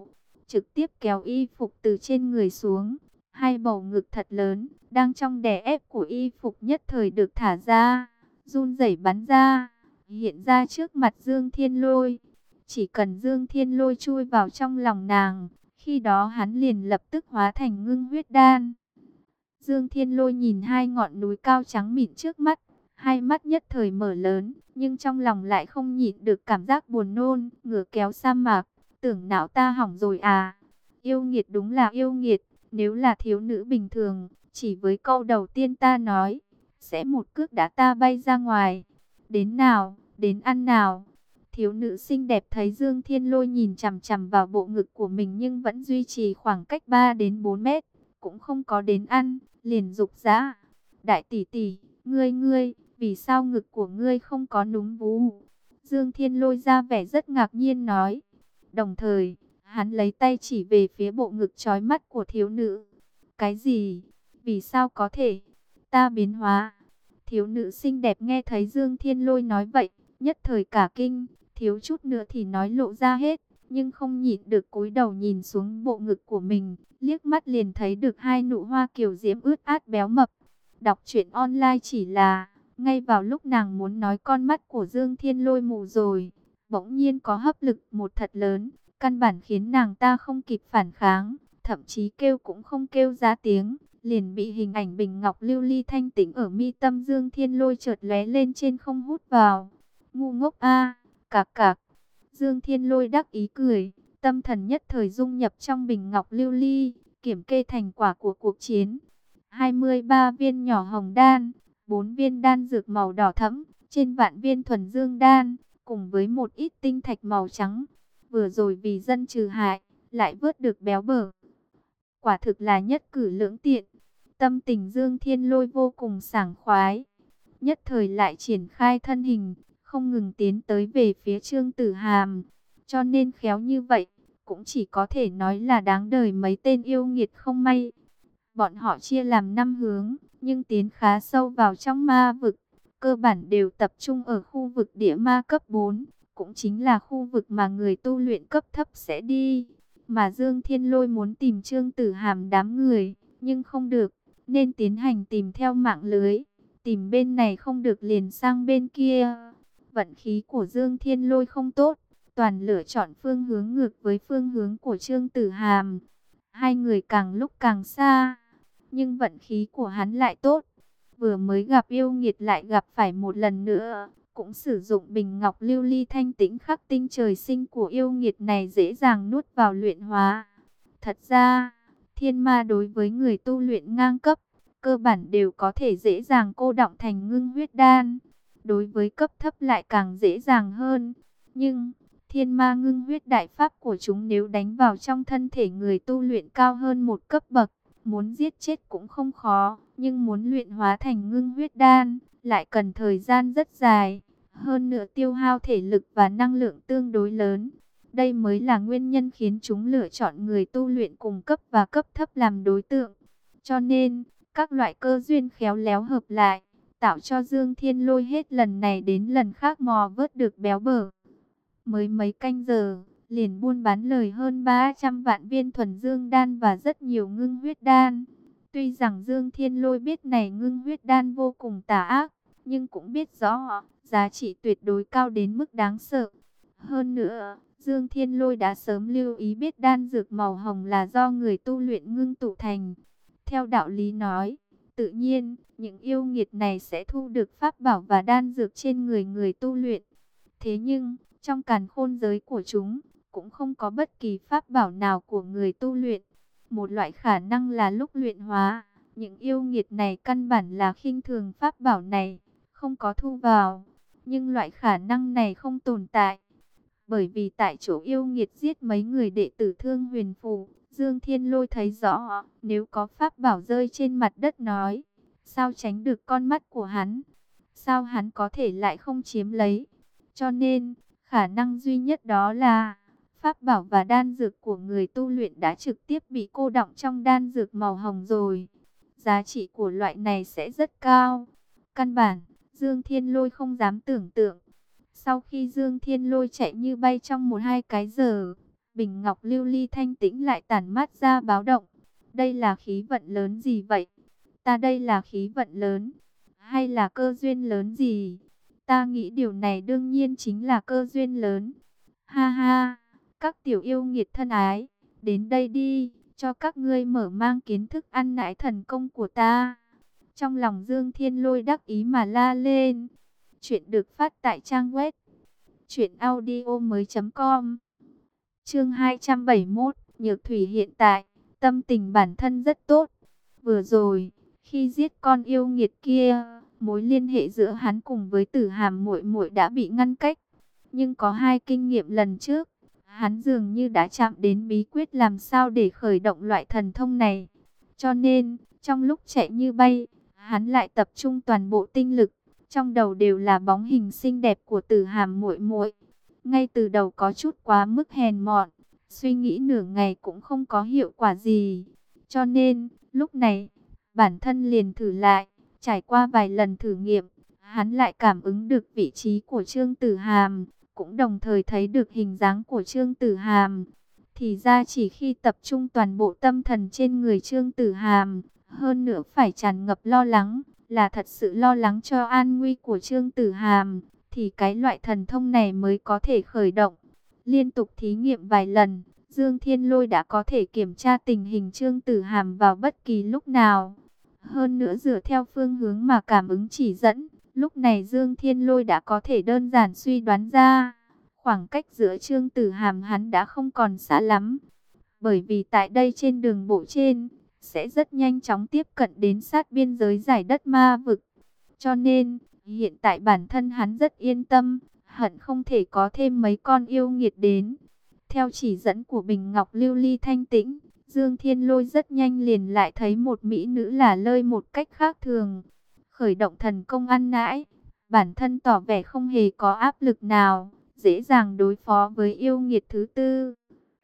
trực tiếp kéo y phục từ trên người xuống. Hai bầu ngực thật lớn, đang trong đè ép của y phục nhất thời được thả ra, run rẩy bắn ra, hiện ra trước mặt Dương Thiên Lôi. Chỉ cần Dương Thiên Lôi chui vào trong lòng nàng, khi đó hắn liền lập tức hóa thành ngưng huyết đan. Dương Thiên Lôi nhìn hai ngọn núi cao trắng mịn trước mắt, hai mắt nhất thời mở lớn, nhưng trong lòng lại không nhịn được cảm giác buồn nôn, ngửa kéo sa mạc, tưởng não ta hỏng rồi à. Yêu nghiệt đúng là yêu nghiệt, nếu là thiếu nữ bình thường, chỉ với câu đầu tiên ta nói, sẽ một cước đá ta bay ra ngoài. Đến nào, đến ăn nào. Thiếu nữ xinh đẹp thấy Dương Thiên Lôi nhìn chằm chằm vào bộ ngực của mình nhưng vẫn duy trì khoảng cách ba đến bốn mét, cũng không có đến ăn, liền dục dã. Đại tỷ tỷ, ngươi ngươi, vì sao ngực của ngươi không có núm vú? Dương Thiên Lôi ra vẻ rất ngạc nhiên nói. Đồng thời, hắn lấy tay chỉ về phía bộ ngực chói mắt của thiếu nữ. Cái gì? Vì sao có thể? Ta biến hóa. Thiếu nữ xinh đẹp nghe thấy Dương Thiên Lôi nói vậy, nhất thời cả kinh, thiếu chút nữa thì nói lộ ra hết, nhưng không nhịn được cúi đầu nhìn xuống bộ ngực của mình, liếc mắt liền thấy được hai nụ hoa kiều diễm ướt át béo mập. Đọc truyện online chỉ là, ngay vào lúc nàng muốn nói con mắt của Dương Thiên Lôi mù rồi, bỗng nhiên có hấp lực một thật lớn, căn bản khiến nàng ta không kịp phản kháng, thậm chí kêu cũng không kêu ra tiếng, liền bị hình ảnh bình ngọc lưu ly thanh tĩnh ở mi tâm Dương Thiên Lôi chợt lóe lên trên không hút vào. Ngu ngốc a, cạc cạc. Dương Thiên Lôi đắc ý cười, tâm thần nhất thời dung nhập trong bình ngọc lưu ly, kiểm kê thành quả của cuộc chiến. hai mươi ba viên nhỏ hồng đan, bốn viên đan dược màu đỏ thẫm, trên vạn viên thuần dương đan, cùng với một ít tinh thạch màu trắng. Vừa rồi vì dân trừ hại, lại vớt được béo bở. Quả thực là nhất cử lưỡng tiện. Tâm tình Dương Thiên Lôi vô cùng sảng khoái. Nhất thời lại triển khai thân hình, không ngừng tiến tới về phía Trương Tử Hàm. Cho nên khéo như vậy, cũng chỉ có thể nói là đáng đời mấy tên yêu nghiệt không may. Bọn họ chia làm năm hướng, nhưng tiến khá sâu vào trong ma vực. Cơ bản đều tập trung ở khu vực địa ma cấp bốn, cũng chính là khu vực mà người tu luyện cấp thấp sẽ đi. Mà Dương Thiên Lôi muốn tìm Trương Tử Hàm đám người, nhưng không được, nên tiến hành tìm theo mạng lưới. Tìm bên này không được liền sang bên kia. Vận khí của Dương Thiên Lôi không tốt, toàn lựa chọn phương hướng ngược với phương hướng của Trương Tử Hàm. Hai người càng lúc càng xa, nhưng vận khí của hắn lại tốt. Vừa mới gặp yêu nghiệt lại gặp phải một lần nữa, cũng sử dụng bình ngọc lưu ly thanh tĩnh khắc tinh trời sinh của yêu nghiệt này dễ dàng nuốt vào luyện hóa. Thật ra, thiên ma đối với người tu luyện ngang cấp, cơ bản đều có thể dễ dàng cô đọng thành ngưng huyết đan. Đối với cấp thấp lại càng dễ dàng hơn. Nhưng, thiên ma ngưng huyết đại pháp của chúng nếu đánh vào trong thân thể người tu luyện cao hơn một cấp bậc, muốn giết chết cũng không khó, nhưng muốn luyện hóa thành ngưng huyết đan, lại cần thời gian rất dài, hơn nữa tiêu hao thể lực và năng lượng tương đối lớn. Đây mới là nguyên nhân khiến chúng lựa chọn người tu luyện cùng cấp và cấp thấp làm đối tượng. Cho nên, các loại cơ duyên khéo léo hợp lại, tạo cho Dương Thiên Lôi hết lần này đến lần khác mò vớt được béo bở. Mới mấy canh giờ, liền buôn bán lời hơn ba trăm vạn viên thuần dương đan và rất nhiều ngưng huyết đan. Tuy rằng Dương Thiên Lôi biết này ngưng huyết đan vô cùng tà ác, nhưng cũng biết rõ giá trị tuyệt đối cao đến mức đáng sợ. Hơn nữa, Dương Thiên Lôi đã sớm lưu ý biết đan dược màu hồng là do người tu luyện ngưng tụ thành. Theo đạo lý nói, tự nhiên, những yêu nghiệt này sẽ thu được pháp bảo và đan dược trên người người tu luyện. Thế nhưng, trong càn khôn giới của chúng, cũng không có bất kỳ pháp bảo nào của người tu luyện. Một loại khả năng là lúc luyện hóa, những yêu nghiệt này căn bản là khinh thường pháp bảo này, không có thu vào. Nhưng loại khả năng này không tồn tại. Bởi vì tại chỗ yêu nghiệt giết mấy người đệ tử Thương Huyền Phù, Dương Thiên Lôi thấy rõ, nếu có pháp bảo rơi trên mặt đất nói, sao tránh được con mắt của hắn? Sao hắn có thể lại không chiếm lấy? Cho nên, khả năng duy nhất đó là pháp bảo và đan dược của người tu luyện đã trực tiếp bị cô đọng trong đan dược màu hồng rồi. Giá trị của loại này sẽ rất cao. Căn bản, Dương Thiên Lôi không dám tưởng tượng. Sau khi Dương Thiên Lôi chạy như bay trong một hai cái giờ, bình ngọc lưu ly thanh tĩnh lại tản mát ra báo động. Đây là khí vận lớn gì vậy? Ta đây là khí vận lớn, hay là cơ duyên lớn gì? Ta nghĩ điều này đương nhiên chính là cơ duyên lớn. Ha ha, các tiểu yêu nghiệt thân ái, đến đây đi, cho các ngươi mở mang kiến thức ăn nải thần công của ta. Trong lòng Dương Thiên Lôi đắc ý mà la lên. Chuyện được phát tại trang web truyện audio mới chấm com. Chương hai trăm bảy mươi mốt, Nhược Thủy hiện tại, tâm tình bản thân rất tốt. Vừa rồi, khi giết con yêu nghiệt kia, mối liên hệ giữa hắn cùng với Tử Hàm muội muội đã bị ngăn cách. Nhưng có hai kinh nghiệm lần trước, hắn dường như đã chạm đến bí quyết làm sao để khởi động loại thần thông này. Cho nên, trong lúc chạy như bay, hắn lại tập trung toàn bộ tinh lực, trong đầu đều là bóng hình xinh đẹp của Tử Hàm muội muội. Ngay từ đầu có chút quá mức hèn mọn, suy nghĩ nửa ngày cũng không có hiệu quả gì. Cho nên, lúc này, bản thân liền thử lại, trải qua vài lần thử nghiệm, hắn lại cảm ứng được vị trí của Trương Tử Hàm, cũng đồng thời thấy được hình dáng của Trương Tử Hàm. Thì ra chỉ khi tập trung toàn bộ tâm thần trên người Trương Tử Hàm, hơn nữa phải tràn ngập lo lắng, là thật sự lo lắng cho an nguy của Trương Tử Hàm, thì cái loại thần thông này mới có thể khởi động. Liên tục thí nghiệm vài lần, Dương Thiên Lôi đã có thể kiểm tra tình hình Trương Tử Hàm vào bất kỳ lúc nào. Hơn nữa dựa theo phương hướng mà cảm ứng chỉ dẫn, lúc này Dương Thiên Lôi đã có thể đơn giản suy đoán ra, khoảng cách giữa Trương Tử Hàm hắn đã không còn xa lắm. Bởi vì tại đây trên đường bộ trên, sẽ rất nhanh chóng tiếp cận đến sát biên giới giải đất ma vực. Cho nên, hiện tại bản thân hắn rất yên tâm, hận không thể có thêm mấy con yêu nghiệt đến. Theo chỉ dẫn của Bình Ngọc Lưu Ly thanh tĩnh, Dương Thiên Lôi rất nhanh liền lại thấy một mỹ nữ là lơi một cách khác thường. Khởi động thần công ăn nãi, bản thân tỏ vẻ không hề có áp lực nào, dễ dàng đối phó với yêu nghiệt thứ tư.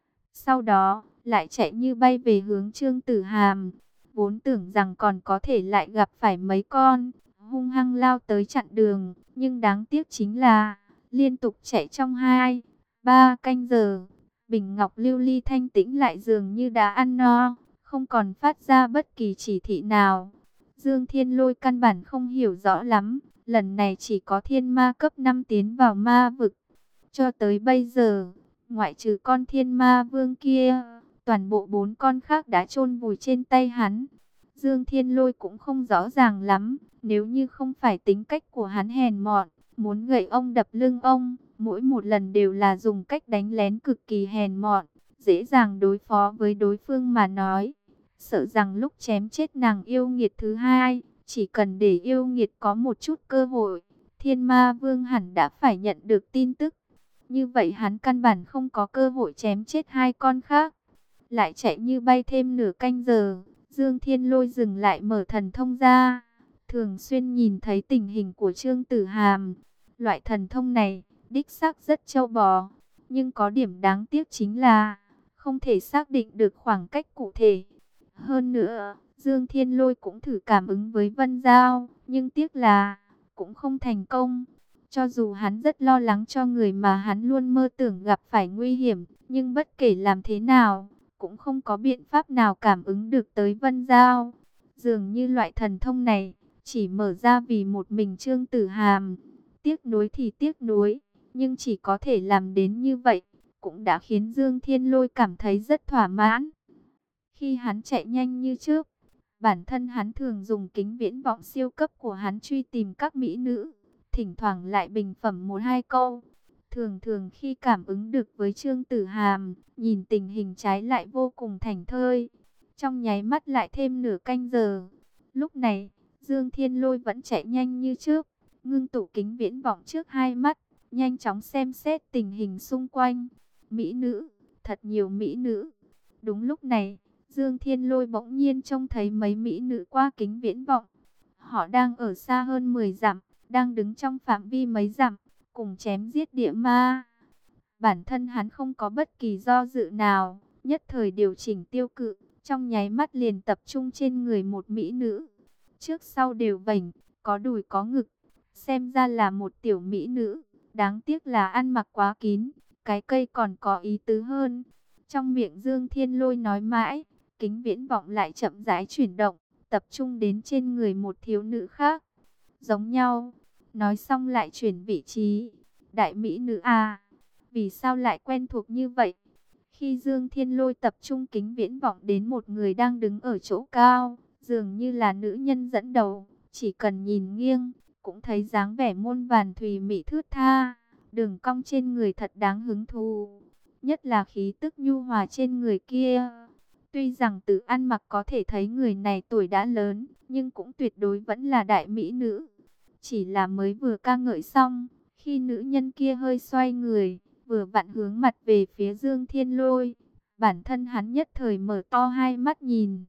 Sau đó, lại chạy như bay về hướng Trương Tử Hàm, vốn tưởng rằng còn có thể lại gặp phải mấy con, hung hăng lao tới chặn đường, nhưng đáng tiếc chính là, liên tục chạy trong hai, ba canh giờ, Bình Ngọc Lưu Ly thanh tĩnh lại dường như đã ăn no, không còn phát ra bất kỳ chỉ thị nào. Dương Thiên Lôi căn bản không hiểu rõ lắm, lần này chỉ có thiên ma cấp năm tiến vào ma vực. Cho tới bây giờ, ngoại trừ con thiên ma vương kia, toàn bộ bốn con khác đã chôn vùi trên tay hắn. Dương Thiên Lôi cũng không rõ ràng lắm, nếu như không phải tính cách của hắn hèn mọn, muốn gậy ông đập lưng ông, mỗi một lần đều là dùng cách đánh lén cực kỳ hèn mọn, dễ dàng đối phó với đối phương mà nói. Sợ rằng lúc chém chết nàng yêu nghiệt thứ hai, chỉ cần để yêu nghiệt có một chút cơ hội, thiên ma vương hẳn đã phải nhận được tin tức. Như vậy hắn căn bản không có cơ hội chém chết hai con khác. Lại chạy như bay thêm nửa canh giờ, Dương Thiên Lôi dừng lại mở thần thông ra, thường xuyên nhìn thấy tình hình của Trương Tử Hàm. Loại thần thông này, đích xác rất trâu bò, nhưng có điểm đáng tiếc chính là không thể xác định được khoảng cách cụ thể. Hơn nữa, Dương Thiên Lôi cũng thử cảm ứng với Vân Giao, nhưng tiếc là cũng không thành công. Cho dù hắn rất lo lắng cho người mà hắn luôn mơ tưởng gặp phải nguy hiểm, nhưng bất kể làm thế nào, cũng không có biện pháp nào cảm ứng được tới Vân Giao. Dường như loại thần thông này chỉ mở ra vì một mình Trương Tử Hàm. Tiếc nuối thì tiếc nuối, nhưng chỉ có thể làm đến như vậy, cũng đã khiến Dương Thiên Lôi cảm thấy rất thỏa mãn. Khi hắn chạy nhanh như trước, bản thân hắn thường dùng kính viễn vọng siêu cấp của hắn truy tìm các mỹ nữ, thỉnh thoảng lại bình phẩm một hai câu. Thường thường khi cảm ứng được với Trương Tử Hàm, nhìn tình hình trái lại vô cùng thảnh thơi. Trong nháy mắt lại thêm nửa canh giờ. Lúc này, Dương Thiên Lôi vẫn chạy nhanh như trước, ngưng tụ kính viễn vọng trước hai mắt, nhanh chóng xem xét tình hình xung quanh. Mỹ nữ, thật nhiều mỹ nữ. Đúng lúc này, Dương Thiên Lôi bỗng nhiên trông thấy mấy mỹ nữ qua kính viễn vọng. Họ đang ở xa hơn mười dặm, đang đứng trong phạm vi mấy dặm, cùng chém giết địa ma. Bản thân hắn không có bất kỳ do dự nào, nhất thời điều chỉnh tiêu cự, trong nháy mắt liền tập trung trên người một mỹ nữ. Trước sau đều vành, có đùi có ngực, xem ra là một tiểu mỹ nữ, đáng tiếc là ăn mặc quá kín, cái cây còn có ý tứ hơn. Trong miệng Dương Thiên Lôi nói mãi, kính viễn vọng lại chậm rãi chuyển động, tập trung đến trên người một thiếu nữ khác. Giống nhau, nói xong lại chuyển vị trí. Đại mỹ nữ à, vì sao lại quen thuộc như vậy? Khi Dương Thiên Lôi tập trung kính viễn vọng đến một người đang đứng ở chỗ cao, dường như là nữ nhân dẫn đầu, chỉ cần nhìn nghiêng, cũng thấy dáng vẻ muôn vàn thùy mị thướt tha, đường cong trên người thật đáng hứng thú, nhất là khí tức nhu hòa trên người kia. Tuy rằng từ ăn mặc có thể thấy người này tuổi đã lớn, nhưng cũng tuyệt đối vẫn là đại mỹ nữ. Chỉ là mới vừa ca ngợi xong, khi nữ nhân kia hơi xoay người, vừa vặn hướng mặt về phía Dương Thiên Lôi, bản thân hắn nhất thời mở to hai mắt nhìn.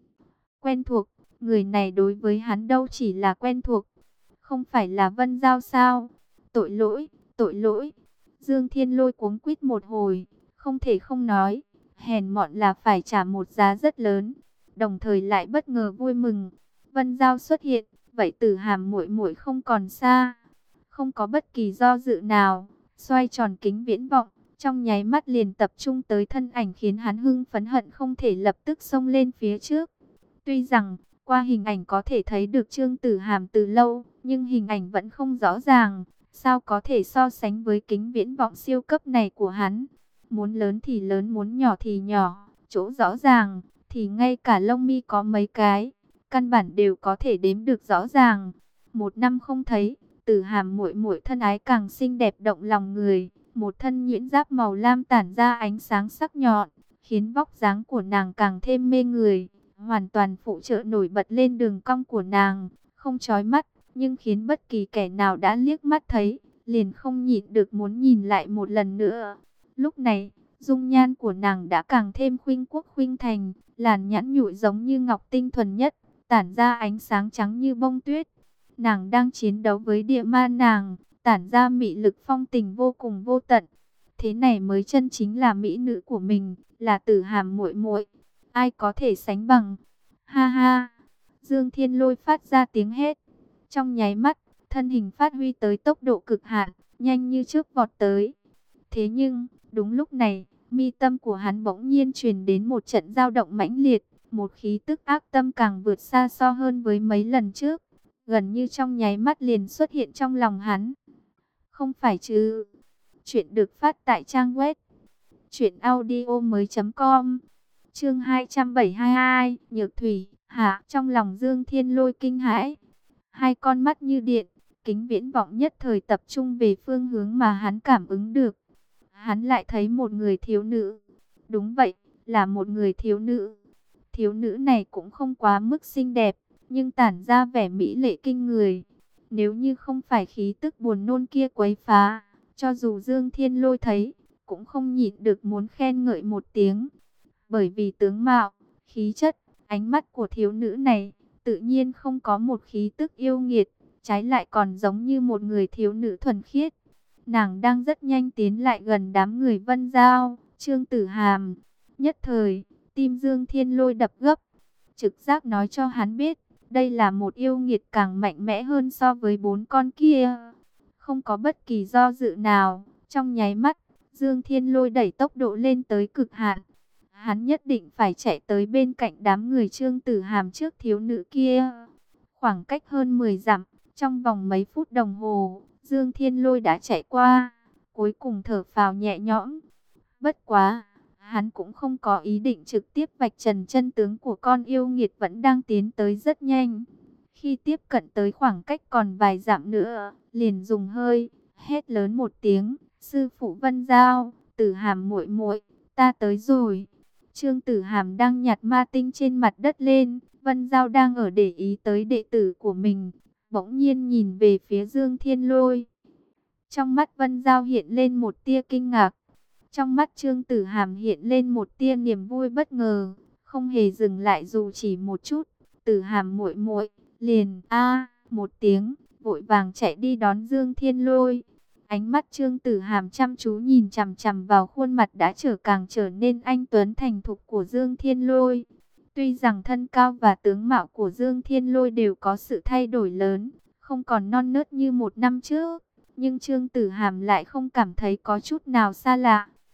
Quen thuộc, người này đối với hắn đâu chỉ là quen thuộc, không phải là Vân Giao sao? Tội lỗi, tội lỗi. Dương Thiên Lôi cuống quýt một hồi, không thể không nói, hèn mọn là phải trả một giá rất lớn, đồng thời lại bất ngờ vui mừng. Vân Giao xuất hiện, vậy Tử Hàm muội muội không còn xa. Không có bất kỳ do dự nào, xoay tròn kính viễn vọng, trong nháy mắt liền tập trung tới thân ảnh khiến hắn hưng phấn hận không thể lập tức xông lên phía trước. Tuy rằng, qua hình ảnh có thể thấy được Trương Tử Hàm từ lâu, nhưng hình ảnh vẫn không rõ ràng, sao có thể so sánh với kính viễn vọng siêu cấp này của hắn. Muốn lớn thì lớn, muốn nhỏ thì nhỏ, chỗ rõ ràng, thì ngay cả lông mi có mấy cái, căn bản đều có thể đếm được rõ ràng. Một năm không thấy, Tử Hàm muội muội thân ái càng xinh đẹp động lòng người, một thân nhuyễn giáp màu lam tản ra ánh sáng sắc nhọn, khiến vóc dáng của nàng càng thêm mê người, hoàn toàn phụ trợ nổi bật lên đường cong của nàng, không chói mắt, nhưng khiến bất kỳ kẻ nào đã liếc mắt thấy, liền không nhịn được muốn nhìn lại một lần nữa. Lúc này, dung nhan của nàng đã càng thêm khuynh quốc khuynh thành, làn nhãn nhụi giống như ngọc tinh thuần nhất, tản ra ánh sáng trắng như bông tuyết. Nàng đang chiến đấu với địa ma nàng, tản ra mị lực phong tình vô cùng vô tận. Thế này mới chân chính là mỹ nữ của mình, là Tử Hàm muội muội. Ai có thể sánh bằng? Ha ha! Dương Thiên Lôi phát ra tiếng hét. Trong nháy mắt, thân hình phát huy tới tốc độ cực hạn, nhanh như chớp vọt tới. Thế nhưng, đúng lúc này, mi tâm của hắn bỗng nhiên truyền đến một trận dao động mãnh liệt, một khí tức ác tâm càng vượt xa so hơn với mấy lần trước, gần như trong nháy mắt liền xuất hiện trong lòng hắn. Không phải chứ? Chuyện được phát tại trang web truyện audio mới chấm com. Chương hai trăm bảy mươi hai, Nhược Thủy, hạ, trong lòng Dương Thiên Lôi kinh hãi. Hai con mắt như điện, kính viễn vọng nhất thời tập trung về phương hướng mà hắn cảm ứng được. Hắn lại thấy một người thiếu nữ. Đúng vậy, là một người thiếu nữ. Thiếu nữ này cũng không quá mức xinh đẹp, nhưng tản ra vẻ mỹ lệ kinh người. Nếu như không phải khí tức buồn nôn kia quấy phá, cho dù Dương Thiên Lôi thấy, cũng không nhịn được muốn khen ngợi một tiếng. Bởi vì tướng mạo, khí chất, ánh mắt của thiếu nữ này, tự nhiên không có một khí tức yêu nghiệt, trái lại còn giống như một người thiếu nữ thuần khiết. Nàng đang rất nhanh tiến lại gần đám người Vân Giao, Trương Tử Hàm. Nhất thời, tim Dương Thiên Lôi đập gấp, trực giác nói cho hắn biết, đây là một yêu nghiệt càng mạnh mẽ hơn so với bốn con kia. Không có bất kỳ do dự nào, trong nháy mắt, Dương Thiên Lôi đẩy tốc độ lên tới cực hạn. Hắn nhất định phải chạy tới bên cạnh đám người Trương Tử Hàm trước thiếu nữ kia. Khoảng cách hơn mười dặm, trong vòng mấy phút đồng hồ, Dương Thiên Lôi đã chạy qua, cuối cùng thở phào nhẹ nhõm. Bất quá, hắn cũng không có ý định trực tiếp vạch trần chân tướng của con yêu nghiệt vẫn đang tiến tới rất nhanh. Khi tiếp cận tới khoảng cách còn vài dặm nữa, liền dùng hơi, hét lớn một tiếng, sư phụ Vân Giao, Tử Hàm muội muội, ta tới rồi. Trương Tử Hàm đang nhặt ma tinh trên mặt đất lên, Vân Giao đang ở để ý tới đệ tử của mình, bỗng nhiên nhìn về phía Dương Thiên Lôi. Trong mắt Vân Giao hiện lên một tia kinh ngạc, trong mắt Trương Tử Hàm hiện lên một tia niềm vui bất ngờ, không hề dừng lại dù chỉ một chút. Tử Hàm muội muội, liền a một tiếng, vội vàng chạy đi đón Dương Thiên Lôi. Ánh mắt Trương Tử Hàm chăm chú nhìn chằm chằm vào khuôn mặt đã trở càng trở nên anh tuấn thành thục của Dương Thiên Lôi. Tuy rằng thân cao và tướng mạo của Dương Thiên Lôi đều có sự thay đổi lớn, không còn non nớt như một năm trước, nhưng Trương Tử Hàm lại không cảm thấy có chút nào xa lạ.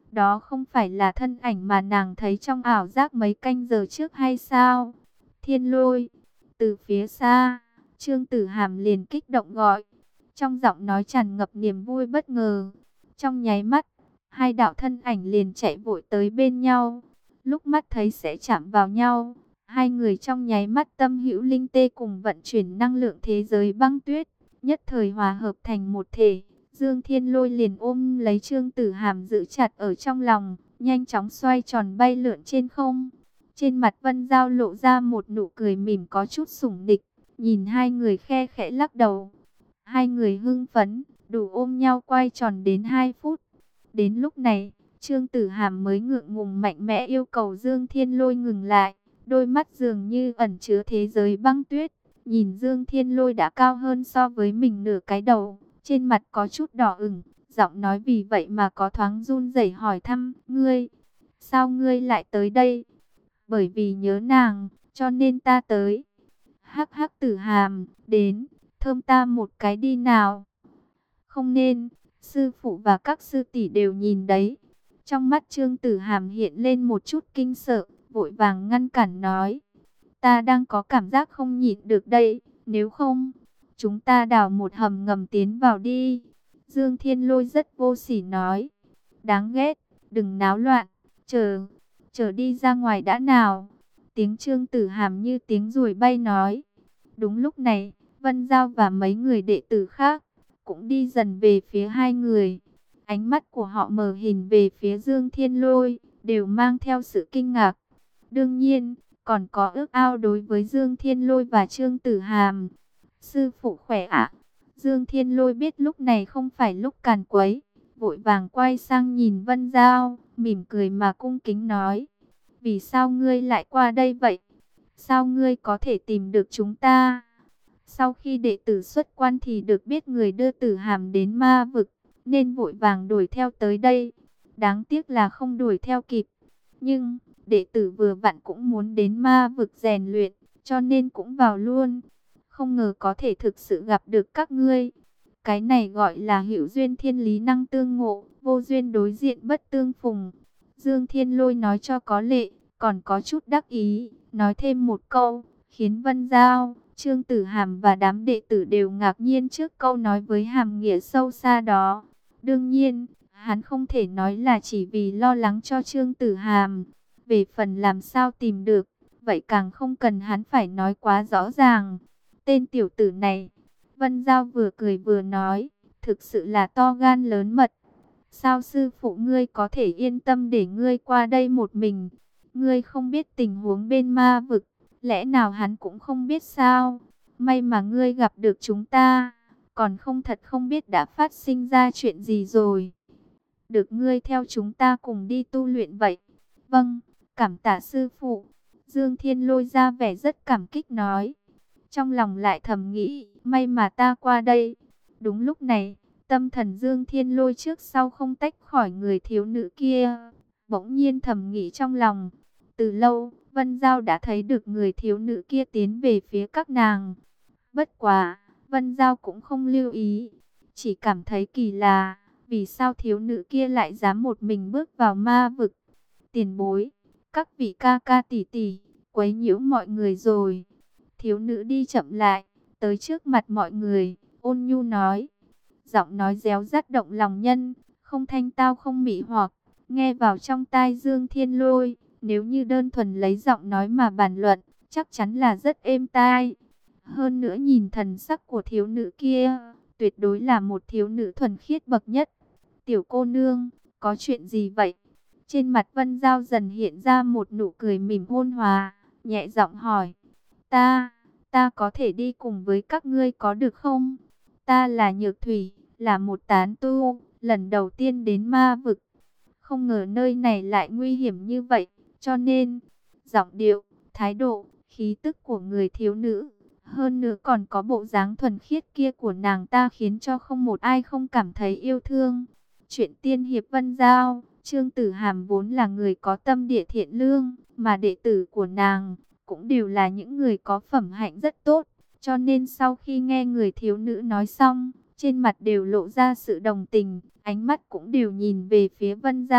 Đó không phải là thân ảnh mà nàng thấy trong ảo giác mấy canh giờ trước hay sao? Thiên Lôi, từ phía xa, Trương Tử Hàm liền kích động gọi, trong giọng nói tràn ngập niềm vui bất ngờ. Trong nháy mắt, hai đạo thân ảnh liền chạy vội tới bên nhau. Lúc mắt thấy sẽ chạm vào nhau, hai người trong nháy mắt tâm hữu linh tê cùng vận chuyển năng lượng thế giới băng tuyết, nhất thời hòa hợp thành một thể. Dương Thiên Lôi liền ôm lấy Trương Tử Hàm giữ chặt ở trong lòng, nhanh chóng xoay tròn bay lượn trên không. Trên mặt Vân Giao lộ ra một nụ cười mỉm có chút sủng nịch, nhìn hai người khe khẽ lắc đầu. Hai người hưng phấn, đủ ôm nhau quay tròn đến hai phút. Đến lúc này, Trương Tử Hàm mới ngượng ngùng mạnh mẽ yêu cầu Dương Thiên Lôi ngừng lại. Đôi mắt dường như ẩn chứa thế giới băng tuyết. Nhìn Dương Thiên Lôi đã cao hơn so với mình nửa cái đầu. Trên mặt có chút đỏ ửng, giọng nói vì vậy mà có thoáng run rẩy hỏi thăm, ngươi, sao ngươi lại tới đây? Bởi vì nhớ nàng, cho nên ta tới. Hắc hắc Tử Hàm, đến, thơm ta một cái đi nào. Không nên, sư phụ và các sư tỷ đều nhìn đấy. Trong mắt Trương Tử Hàm hiện lên một chút kinh sợ, vội vàng ngăn cản nói. Ta đang có cảm giác không nhịn được đây, nếu không, chúng ta đào một hầm ngầm tiến vào đi. Dương Thiên Lôi rất vô sỉ nói. Đáng ghét, đừng náo loạn, chờ, chờ đi ra ngoài đã nào. Tiếng Trương Tử Hàm như tiếng ruồi bay nói. Đúng lúc này, Vân Giao và mấy người đệ tử khác cũng đi dần về phía hai người. Ánh mắt của họ mờ hình về phía Dương Thiên Lôi, đều mang theo sự kinh ngạc. Đương nhiên, còn có ước ao đối với Dương Thiên Lôi và Trương Tử Hàm. Sư phụ khỏe ạ. Dương Thiên Lôi biết lúc này không phải lúc càn quấy, vội vàng quay sang nhìn Vân Giao, mỉm cười mà cung kính nói. Vì sao ngươi lại qua đây vậy? Sao ngươi có thể tìm được chúng ta? Sau khi đệ tử xuất quan thì được biết người đưa Tử Hàm đến ma vực, nên vội vàng đuổi theo tới đây. Đáng tiếc là không đuổi theo kịp. Nhưng, đệ tử vừa vặn cũng muốn đến ma vực rèn luyện, cho nên cũng vào luôn. Không ngờ có thể thực sự gặp được các ngươi. Cái này gọi là hữu duyên thiên lý năng tương ngộ, vô duyên đối diện bất tương phùng. Dương Thiên Lôi nói cho có lệ, còn có chút đắc ý, nói thêm một câu, khiến Vân Giao, Trương Tử Hàm và đám đệ tử đều ngạc nhiên trước câu nói với hàm nghĩa sâu xa đó. Đương nhiên, hắn không thể nói là chỉ vì lo lắng cho Trương Tử Hàm. Về phần làm sao tìm được, vậy càng không cần hắn phải nói quá rõ ràng. Tên tiểu tử này, Vân Giao vừa cười vừa nói, thực sự là to gan lớn mật. Sao sư phụ ngươi có thể yên tâm để ngươi qua đây một mình? Ngươi không biết tình huống bên ma vực, lẽ nào hắn cũng không biết sao? May mà ngươi gặp được chúng ta, còn không thật không biết đã phát sinh ra chuyện gì rồi. Được ngươi theo chúng ta cùng đi tu luyện vậy. Vâng, cảm tạ sư phụ. Dương Thiên Lôi ra vẻ rất cảm kích nói. Trong lòng lại thầm nghĩ, may mà ta qua đây. Đúng lúc này, tâm thần Dương Thiên Lôi trước sau không tách khỏi người thiếu nữ kia. Bỗng nhiên thầm nghĩ trong lòng. Từ lâu, Vân Giao đã thấy được người thiếu nữ kia tiến về phía các nàng. Bất quá, Vân Giao cũng không lưu ý. Chỉ cảm thấy kỳ lạ, vì sao thiếu nữ kia lại dám một mình bước vào ma vực. Tiền bối, các vị ca ca tỷ tỷ, quấy nhiễu mọi người rồi. Thiếu nữ đi chậm lại, tới trước mặt mọi người, ôn nhu nói. Giọng nói réo rắt động lòng nhân, không thanh tao không mị hoặc, nghe vào trong tai Dương Thiên Lôi. Nếu như đơn thuần lấy giọng nói mà bàn luận, chắc chắn là rất êm tai. Hơn nữa nhìn thần sắc của thiếu nữ kia, tuyệt đối là một thiếu nữ thuần khiết bậc nhất. Tiểu cô nương, có chuyện gì vậy? Trên mặt Vân Giao dần hiện ra một nụ cười mỉm ôn hòa, nhẹ giọng hỏi. Ta, ta có thể đi cùng với các ngươi có được không? Ta là Nhược Thủy, là một tán tu, lần đầu tiên đến ma vực. Không ngờ nơi này lại nguy hiểm như vậy, cho nên, giọng điệu, thái độ, khí tức của người thiếu nữ, hơn nữa còn có bộ dáng thuần khiết kia của nàng ta khiến cho không một ai không cảm thấy yêu thương. Chuyện tiên hiệp Vân Giao, Trương Tử Hàm vốn là người có tâm địa thiện lương, mà đệ tử của nàng cũng đều là những người có phẩm hạnh rất tốt. Cho nên sau khi nghe người thiếu nữ nói xong, trên mặt đều lộ ra sự đồng tình, ánh mắt cũng đều nhìn về phía Vân Giao,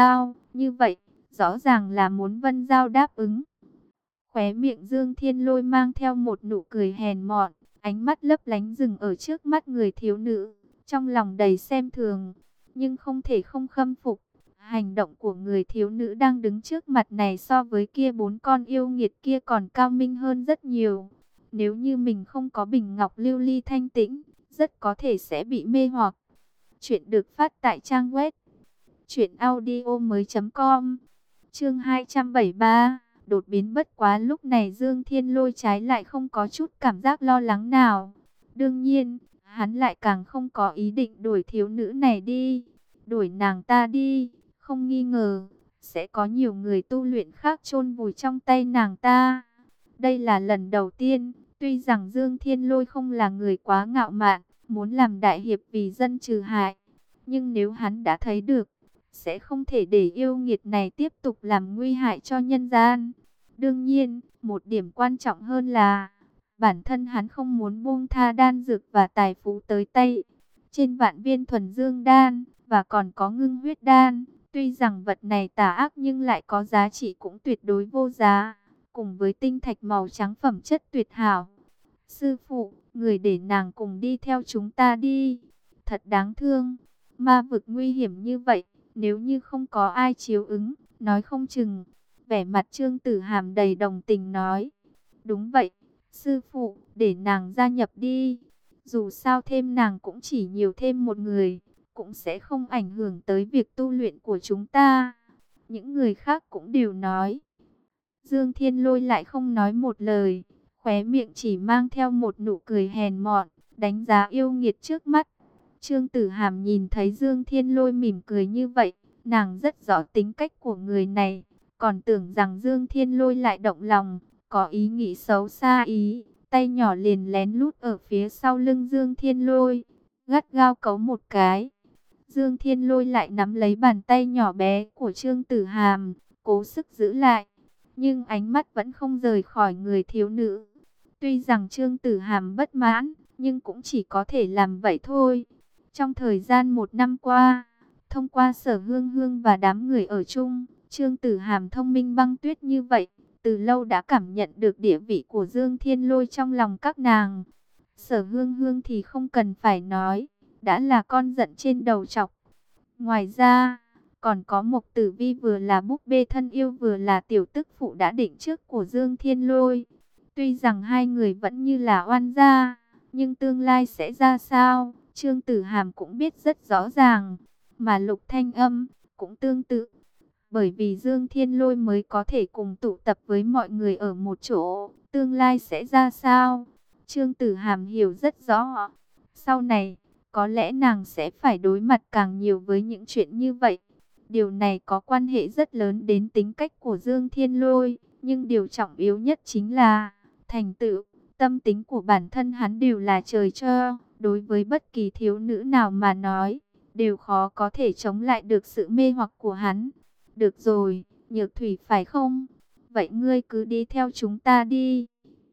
Như vậy, rõ ràng là muốn Vân Giao đáp ứng. Khóe miệng Dương Thiên Lôi mang theo một nụ cười hèn mọn, ánh mắt lấp lánh dừng ở trước mắt người thiếu nữ, trong lòng đầy xem thường, nhưng không thể không khâm phục. Hành động của người thiếu nữ đang đứng trước mặt này so với kia bốn con yêu nghiệt kia còn cao minh hơn rất nhiều. Nếu như mình không có bình ngọc lưu ly thanh tĩnh, rất có thể sẽ bị mê hoặc. Chuyện được phát tại trang web truyện audio mới chấm com. Chương hai trăm bảy mươi ba, đột biến. Bất quá lúc này Dương Thiên Lôi trái lại không có chút cảm giác lo lắng nào. Đương nhiên, hắn lại càng không có ý định đuổi thiếu nữ này đi. Đuổi nàng ta đi, không nghi ngờ, sẽ có nhiều người tu luyện khác chôn vùi trong tay nàng ta. Đây là lần đầu tiên, tuy rằng Dương Thiên Lôi không là người quá ngạo mạn, muốn làm đại hiệp vì dân trừ hại. Nhưng nếu hắn đã thấy được, sẽ không thể để yêu nghiệt này tiếp tục làm nguy hại cho nhân gian. Đương nhiên, một điểm quan trọng hơn là, bản thân hắn không muốn buông tha đan dược và tài phú tới tay. Trên vạn viên thuần dương đan, và còn có ngưng huyết đan, tuy rằng vật này tà ác nhưng lại có giá trị cũng tuyệt đối vô giá. Cùng với tinh thạch màu trắng phẩm chất tuyệt hảo. Sư phụ, người để nàng cùng đi theo chúng ta đi. Thật đáng thương, ma vực nguy hiểm như vậy, nếu như không có ai chiếu ứng, nói không chừng. Vẻ mặt Trương Tử Hàm đầy đồng tình nói. Đúng vậy, sư phụ, để nàng gia nhập đi. Dù sao thêm nàng cũng chỉ nhiều thêm một người, cũng sẽ không ảnh hưởng tới việc tu luyện của chúng ta. Những người khác cũng đều nói. Dương Thiên Lôi lại không nói một lời, khóe miệng chỉ mang theo một nụ cười hèn mọn, đánh giá yêu nghiệt trước mắt. Trương Tử Hàm nhìn thấy Dương Thiên Lôi mỉm cười như vậy, nàng rất rõ tính cách của người này, còn tưởng rằng Dương Thiên Lôi lại động lòng, có ý nghĩ xấu xa ý, tay nhỏ liền lén lút ở phía sau lưng Dương Thiên Lôi, gắt gao cấu một cái. Dương Thiên Lôi lại nắm lấy bàn tay nhỏ bé của Trương Tử Hàm, cố sức giữ lại. Nhưng ánh mắt vẫn không rời khỏi người thiếu nữ. Tuy rằng Trương Tử Hàm bất mãn, nhưng cũng chỉ có thể làm vậy thôi. Trong thời gian một năm qua, thông qua Sở Hương Hương và đám người ở chung, Trương Tử Hàm thông minh băng tuyết như vậy, từ lâu đã cảm nhận được địa vị của Dương Thiên Lôi trong lòng các nàng. Sở Hương Hương thì không cần phải nói, đã là con giận trên đầu trọc. Ngoài ra, còn có Mộc Tử Vi vừa là búp bê thân yêu vừa là tiểu tức phụ đã định trước của Dương Thiên Lôi. Tuy rằng hai người vẫn như là oan gia, nhưng tương lai sẽ ra sao, Trương Tử Hàm cũng biết rất rõ ràng. Mà Lục Thanh Âm cũng tương tự. Bởi vì Dương Thiên Lôi mới có thể cùng tụ tập với mọi người ở một chỗ, tương lai sẽ ra sao, Trương Tử Hàm hiểu rất rõ. Sau này, có lẽ nàng sẽ phải đối mặt càng nhiều với những chuyện như vậy. Điều này có quan hệ rất lớn đến tính cách của Dương Thiên Lôi, nhưng điều trọng yếu nhất chính là thành tựu, tâm tính của bản thân hắn đều là trời cho. Đối với bất kỳ thiếu nữ nào mà nói, đều khó có thể chống lại được sự mê hoặc của hắn. Được rồi, Nhược Thủy phải không? Vậy ngươi cứ đi theo chúng ta đi.